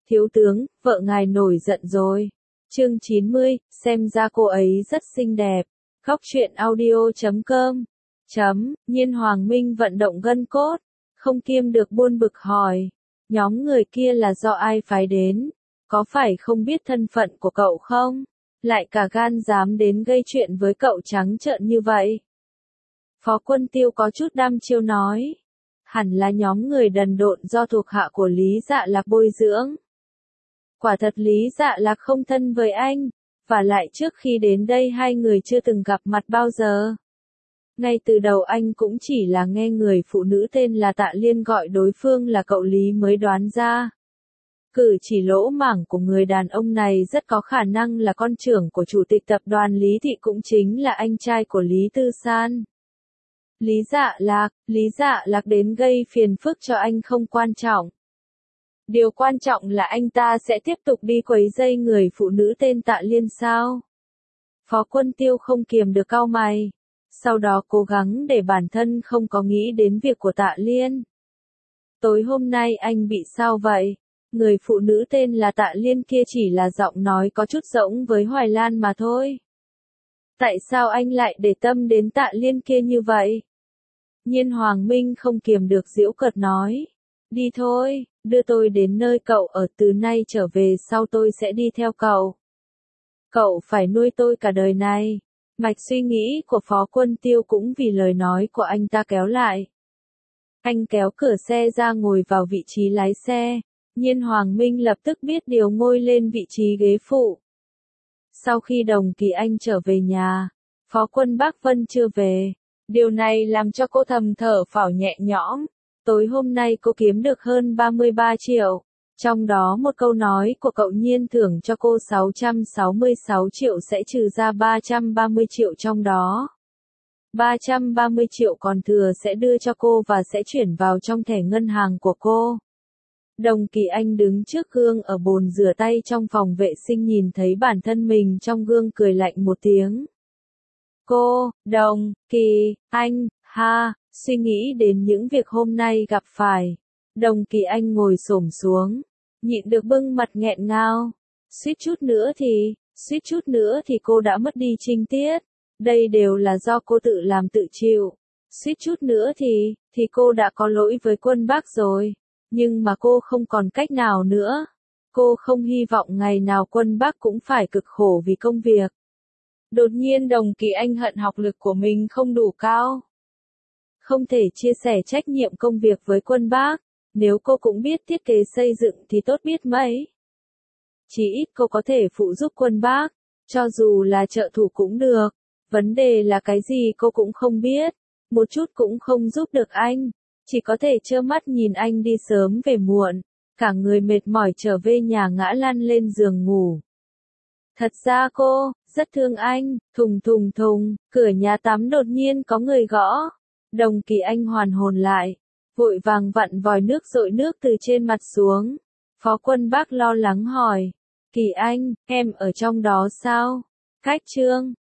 Thiếu tướng, vợ ngài nổi giận rồi. Chương 90, xem ra cô ấy rất xinh đẹp. Góc truyện audio.com. Nhiên Hoàng Minh vận động gân cốt, không kiêm được buồn bực hỏi. Nhóm người kia là do ai phái đến? Có phải không biết thân phận của cậu không? Lại cả gan dám đến gây chuyện với cậu trắng trợn như vậy. Phó Quân Tiêu có chút đăm chiêu nói. Hẳn là nhóm người đần độn do thuộc hạ của Lý Dạ Lạc bồi dưỡng. Quả thật Lý Dạ Lạc không thân với anh, và lại trước khi đến đây hai người chưa từng gặp mặt bao giờ. Ngay từ đầu anh cũng chỉ là nghe người phụ nữ tên là Tạ Liên gọi đối phương là cậu Lý mới đoán ra. Cử chỉ lỗ mảng của người đàn ông này rất có khả năng là con trưởng của chủ tịch tập đoàn Lý Thị, cũng chính là anh trai của Lý Tư San. Lý Dạ Lạc đến gây phiền phức cho anh không quan trọng. Điều quan trọng là anh ta sẽ tiếp tục đi quấy rầy người phụ nữ tên Tạ Liên sao? Phó Quân Tiêu không kiềm được cau mày. Sau đó cố gắng để bản thân không có nghĩ đến việc của Tạ Liên. Tối hôm nay anh bị sao vậy? Người phụ nữ tên là Tạ Liên kia chỉ là giọng nói có chút giống với Hoài Lan mà thôi. Tại sao anh lại để tâm đến Tạ Liên kia như vậy? Nhiên Hoàng Minh không kiềm được giễu cợt nói. Đi thôi, đưa tôi đến nơi cậu ở, từ nay trở về sau tôi sẽ đi theo cậu. Cậu phải nuôi tôi cả đời này. Mạch suy nghĩ của Phó Quân Tiêu cũng vì lời nói của anh ta kéo lại. Anh kéo cửa xe ra ngồi vào vị trí lái xe. Nhiên Hoàng Minh lập tức biết điều ngồi lên vị trí ghế phụ. Sau khi Đồng Kỳ Anh trở về nhà, Phó Quân Bắc Vân chưa về. Điều này làm cho cô thầm thở phào nhẹ nhõm. Tối hôm nay cô kiếm được hơn 33 triệu. Trong đó một câu nói của cậu Nhiên thưởng cho cô 666 triệu sẽ trừ ra 330 triệu trong đó. 330 triệu còn thừa sẽ đưa cho cô và sẽ chuyển vào trong thẻ ngân hàng của cô. Đồng Kỳ Anh đứng trước gương ở bồn rửa tay trong phòng vệ sinh, nhìn thấy bản thân mình trong gương cười lạnh một tiếng. Cô, Đồng Kỳ Anh, ha, suy nghĩ đến những việc hôm nay gặp phải. Đồng Kỳ Anh ngồi xổm xuống, nhịn được bưng mặt nghẹn ngào. Suýt chút nữa thì cô đã mất đi trinh tiết. Đây đều là do cô tự làm tự chịu. Suýt chút nữa thì cô đã có lỗi với Quân Bắc rồi. Nhưng mà cô không còn cách nào nữa. Cô không hy vọng ngày nào Quân Bắc cũng phải cực khổ vì công việc. Đột nhiên Đồng Kỳ Anh hận học lực của mình không đủ cao. Không thể chia sẻ trách nhiệm công việc với Quân Bắc. Nếu cô cũng biết thiết kế xây dựng thì tốt biết mấy. Chỉ ít cô có thể phụ giúp Quân Bắc. Cho dù là trợ thủ cũng được. Vấn đề là cái gì cô cũng không biết. Một chút cũng không giúp được anh. Chỉ có thể trơ mắt nhìn anh đi sớm về muộn. Cả người mệt mỏi trở về nhà ngã lăn lên giường ngủ. Thật ra cô rất thương anh. Thùng thùng thùng, cửa nhà tắm đột nhiên có người gõ. Đồng Kỳ Anh hoàn hồn lại. Vội vàng vặn vòi nước dội nước từ trên mặt xuống. Phó Quân Bắc lo lắng hỏi. Kỳ Anh, em ở trong đó sao? Cách Trương,